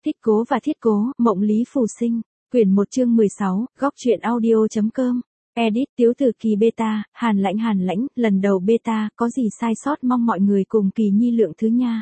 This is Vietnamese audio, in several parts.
Thích Cố và Thiết Cố, Mộng Lý Phù Sinh, quyển 1 chương 16, góc truyện audio.com. Edit Tiếu Tử Kỳ beta, Hàn Lãnh, lần đầu beta, có gì sai sót mong mọi người cùng Kỳ Nhi lượng thứ nha.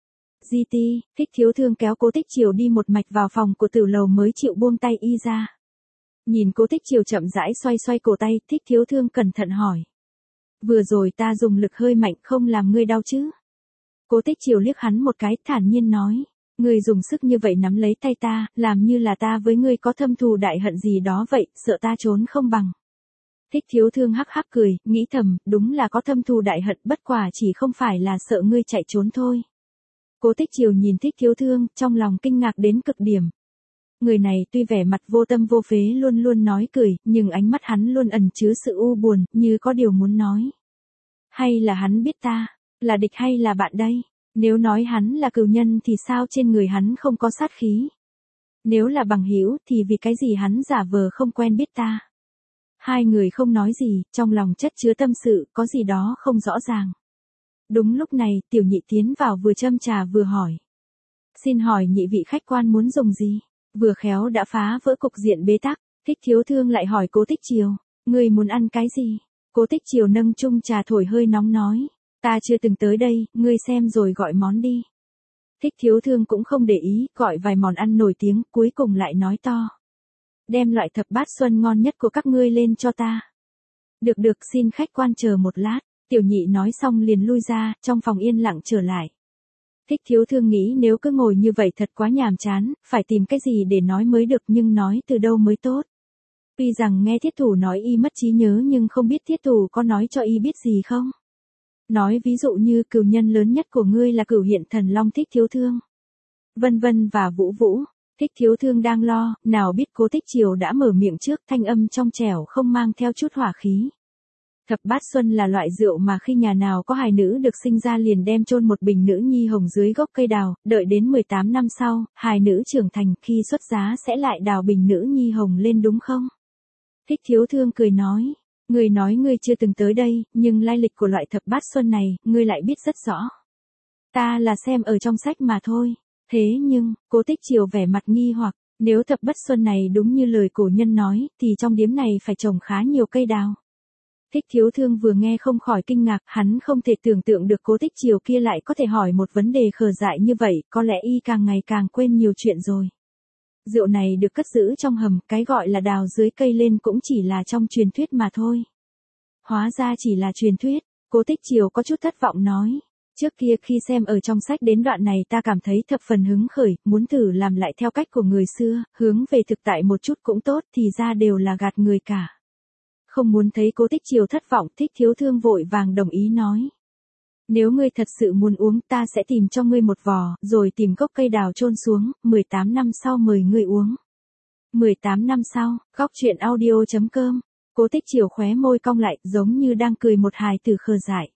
GT, Thích Thiếu Thương kéo Cố Tích Triều đi một mạch vào phòng của Tử Lầu mới chịu buông tay y ra. Nhìn Cố Tích Triều chậm rãi xoay cổ tay, Thích Thiếu Thương cẩn thận hỏi. Vừa rồi ta dùng lực hơi mạnh không làm ngươi đau chứ? Cố Tích Triều liếc hắn một cái, thản nhiên nói. Ngươi dùng sức như vậy nắm lấy tay ta, làm như là ta với ngươi có thâm thù đại hận gì đó vậy, sợ ta trốn không bằng. Thích Thiếu Thương hắc hắc cười, nghĩ thầm, đúng là có thâm thù đại hận, bất quả chỉ không phải là sợ ngươi chạy trốn thôi. Cố Tích Triều nhìn Thích Thiếu Thương, trong lòng kinh ngạc đến cực điểm. Người này tuy vẻ mặt vô tâm vô phế luôn luôn nói cười, nhưng ánh mắt hắn luôn ẩn chứa sự u buồn, như có điều muốn nói. Hay là hắn biết ta, là địch hay là bạn đây? Nếu nói hắn là cừu nhân thì sao trên người hắn không có sát khí? Nếu là bằng hữu thì vì cái gì hắn giả vờ không quen biết ta? Hai người không nói gì, trong lòng chất chứa tâm sự, có gì đó không rõ ràng. Đúng lúc này, Tiểu Nhị tiến vào vừa châm trà vừa hỏi. Xin hỏi nhị vị khách quan muốn dùng gì? Vừa khéo đã phá vỡ cục diện bế tắc, Thích Thiếu Thương lại hỏi Cố Tích Triều, ngươi muốn ăn cái gì? Cố Tích Triều nâng chung trà thổi hơi nóng nói. Ta chưa từng tới đây, ngươi xem rồi gọi món đi. Thích Thiếu Thương cũng không để ý, gọi vài món ăn nổi tiếng, cuối cùng lại nói to. Đem loại thập bát xuân ngon nhất của các ngươi lên cho ta. Được, xin khách quan chờ một lát. Tiểu Nhị nói xong liền lui ra, trong phòng yên lặng trở lại. Thích Thiếu Thương nghĩ nếu cứ ngồi như vậy thật quá nhàm chán, phải tìm cái gì để nói mới được, nhưng nói từ đâu mới tốt. Tuy rằng nghe Thiết Thủ nói y mất trí nhớ nhưng không biết Thiết Thủ có nói cho y biết gì không? Nói ví dụ như cừu nhân lớn nhất của ngươi là Cửu Hiện Thần Long Thích Thiếu Thương. Vân Vân và Vũ Vũ. Thích Thiếu Thương đang lo, nào biết Cố Tích Triều đã mở miệng trước, thanh âm trong trẻo không mang theo chút hỏa khí. Thập bát xuân là loại rượu mà khi nhà nào có hài nữ được sinh ra liền đem chôn một bình nữ nhi hồng dưới gốc cây đào, đợi đến 18 năm sau, hài nữ trưởng thành khi xuất giá sẽ lại đào bình nữ nhi hồng lên đúng không? Thích Thiếu Thương cười nói. Ngươi nói ngươi chưa từng tới đây, nhưng lai lịch của loại thập bát xuân này, ngươi lại biết rất rõ. Ta là xem ở trong sách mà thôi. Thế nhưng, Cố Tích Triều vẻ mặt nghi hoặc, nếu thập bát xuân này đúng như lời cổ nhân nói, thì trong điếm này phải trồng khá nhiều cây đào. Thích Thiếu Thương vừa nghe không khỏi kinh ngạc, hắn không thể tưởng tượng được Cố Tích Triều kia lại có thể hỏi một vấn đề khờ dại như vậy, có lẽ y càng ngày càng quên nhiều chuyện rồi. Rượu này được cất giữ trong hầm, cái gọi là đào dưới cây lên cũng chỉ là trong truyền thuyết mà thôi. Hóa ra chỉ là truyền thuyết, Cố Tích Triều có chút thất vọng nói. Trước kia khi xem ở trong sách đến đoạn này ta cảm thấy thập phần hứng khởi, muốn thử làm lại theo cách của người xưa, hướng về thực tại một chút cũng tốt, thì ra đều là gạt người cả. Không muốn thấy Cố Tích Triều thất vọng, Thích Thiếu Thương vội vàng đồng ý nói. Nếu ngươi thật sự muốn uống ta sẽ tìm cho ngươi một vò, rồi tìm gốc cây đào chôn xuống, 18 năm sau mời ngươi uống. 18 năm sau, góc truyện audio.com. Cố Tích Triều khóe môi cong lại, giống như đang cười một hài tử khờ dại.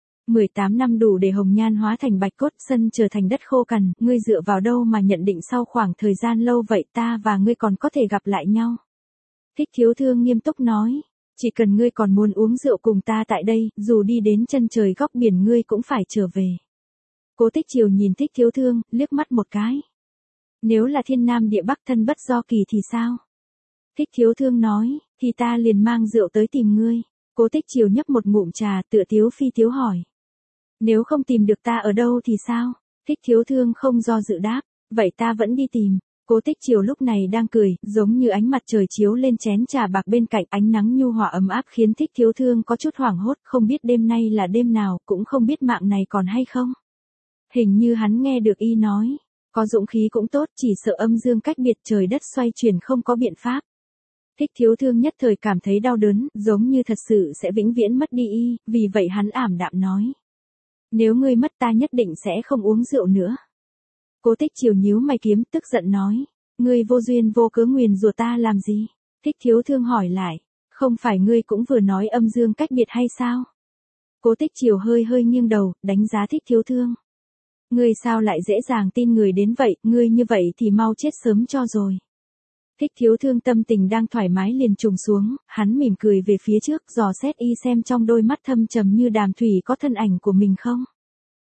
18 năm đủ để hồng nhan hóa thành bạch cốt, sân trở thành đất khô cằn, ngươi dựa vào đâu mà nhận định sau khoảng thời gian lâu vậy ta và ngươi còn có thể gặp lại nhau? Thích Thiếu Thương nghiêm túc nói. Chỉ cần ngươi còn muốn uống rượu cùng ta tại đây, dù đi đến chân trời góc biển ngươi cũng phải trở về. Cố Tích Triều nhìn Thích Thiếu Thương, liếc mắt một cái. Nếu là thiên nam địa bắc thân bất do kỳ thì sao? Thích Thiếu Thương nói, thì ta liền mang rượu tới tìm ngươi. Cố Tích Triều nhấp một ngụm trà, tựa Tiếu Phi Tiếu hỏi. Nếu không tìm được ta ở đâu thì sao? Thích Thiếu Thương không do dự đáp, vậy ta vẫn đi tìm. Cố Tích Triều lúc này đang cười, giống như ánh mặt trời chiếu lên chén trà bạc bên cạnh, ánh nắng nhu hòa ấm áp khiến Thích Thiếu Thương có chút hoảng hốt, không biết đêm nay là đêm nào, cũng không biết mạng này còn hay không. Hình như hắn nghe được y nói, có dũng khí cũng tốt, chỉ sợ âm dương cách biệt trời đất xoay chuyển không có biện pháp. Thích Thiếu Thương nhất thời cảm thấy đau đớn, giống như thật sự sẽ vĩnh viễn mất đi y, vì vậy hắn ảm đạm nói. Nếu ngươi mất ta nhất định sẽ không uống rượu nữa. Cố Tích Triều nhíu mày kiếm, tức giận nói. Ngươi vô duyên vô cớ nguyền rủa ta làm gì? Thích Thiếu Thương hỏi lại. Không phải ngươi cũng vừa nói âm dương cách biệt hay sao? Cố Tích Triều hơi nghiêng đầu, đánh giá Thích Thiếu Thương. Ngươi sao lại dễ dàng tin người đến vậy, ngươi như vậy thì mau chết sớm cho rồi. Thích Thiếu Thương tâm tình đang thoải mái liền trùng xuống, hắn mỉm cười về phía trước, dò xét y xem trong đôi mắt thâm trầm như đàm thủy có thân ảnh của mình không.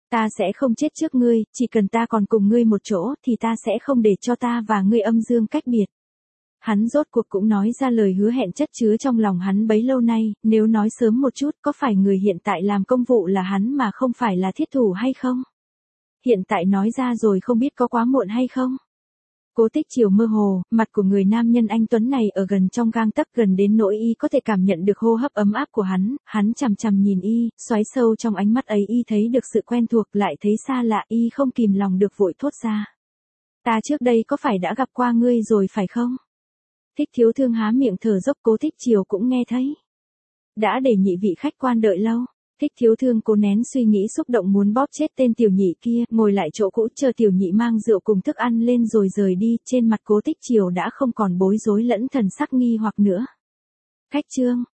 Ta sẽ không chết trước ngươi, chỉ cần ta còn cùng ngươi một chỗ thì ta sẽ không để cho ta và ngươi âm dương cách biệt. Hắn rốt cuộc cũng nói ra lời hứa hẹn chất chứa trong lòng hắn bấy lâu nay, nếu nói sớm một chút có phải người hiện tại làm công vụ là hắn mà không phải là thiết thủ hay không? Hiện tại nói ra rồi không biết có quá muộn hay không? Cố Tích Chiều mơ hồ, mặt của người nam nhân anh tuấn này ở gần trong gang tấc, gần đến nỗi y có thể cảm nhận được hô hấp ấm áp của hắn chằm chằm nhìn y, xoáy sâu trong ánh mắt ấy y thấy được sự quen thuộc lại thấy xa lạ, y không kìm lòng được vội thốt ra. Ta trước đây có phải đã gặp qua ngươi rồi phải không? Thích Thiếu Thương há miệng thở dốc, Cố Tích Chiều cũng nghe thấy. Đã để nhị vị khách quan đợi lâu. Thích Thiếu Thương cố nén suy nghĩ xúc động muốn bóp chết tên tiểu nhị kia, ngồi lại chỗ cũ chờ tiểu nhị mang rượu cùng thức ăn lên rồi rời đi, trên mặt Cố Tích Chiều đã không còn bối rối lẫn thần sắc nghi hoặc nữa. Khách Trương,